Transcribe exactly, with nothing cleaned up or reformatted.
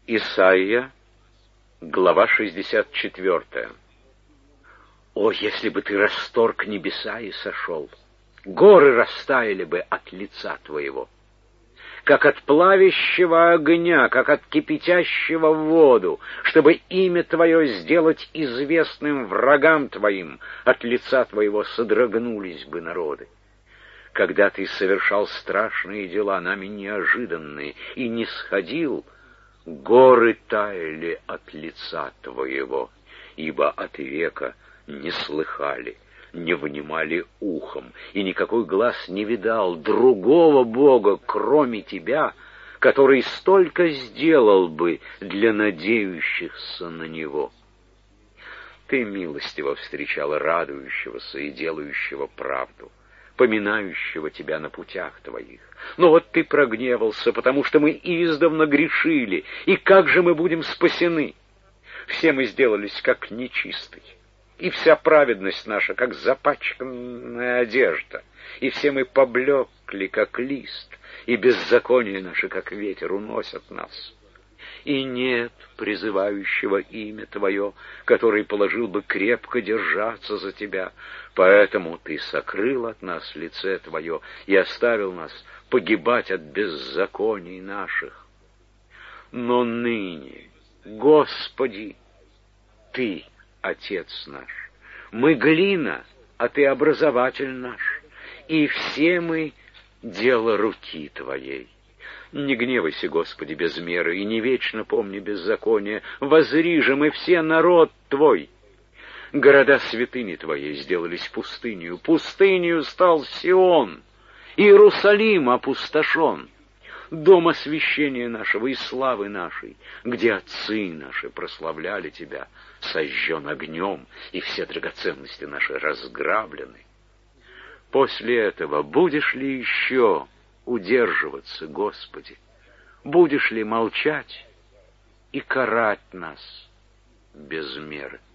Исайя, глава шестьдесят четвёртая. О, если бы ты расторг небеса и сошел, горы растаяли бы от лица твоего. Как от плавящего огня, как от кипятящего в воду, чтобы имя твое сделать известным врагам твоим, от лица твоего содрогнулись бы народы. Когда ты совершал страшные дела, нами неожиданные, и не сходил, горы таяли от лица твоего, ибо от века не слыхали, не внимали ухом, и никакой глаз не видал другого Бога, кроме тебя, который столько сделал бы для надеющихся на Него. Ты милостиво встречала радующегося и делающего правду, поминающего тебя на путях твоих. Но вот ты прогневался, потому что мы издавна грешили, и как же мы будем спасены? Все мы сделались как нечистые, и вся праведность наша, как запачканная одежда, и все мы поблекли, как лист, и беззаконие наше, как ветер, уносят нас. И нет призывающего имя Твое, который положил бы крепко держаться за Тебя, поэтому Ты сокрыл от нас лице Твое и оставил нас погибать от беззаконий наших. Но ныне, Господи, Ты Отец наш, мы глина, а Ты образователь наш, и все мы дело руки Твоей. Не гневайся, Господи, без меры, и не вечно помни беззаконие. Возри же мы все народ Твой. Города святыни Твоей сделались пустынью, пустынью стал Сион, Иерусалим опустошен. Дом освящения нашего и славы нашей, где отцы наши прославляли Тебя, сожжен огнем, и все драгоценности наши разграблены. После этого будешь ли еще удерживаться, Господи? Будешь ли молчать и карать нас без меры?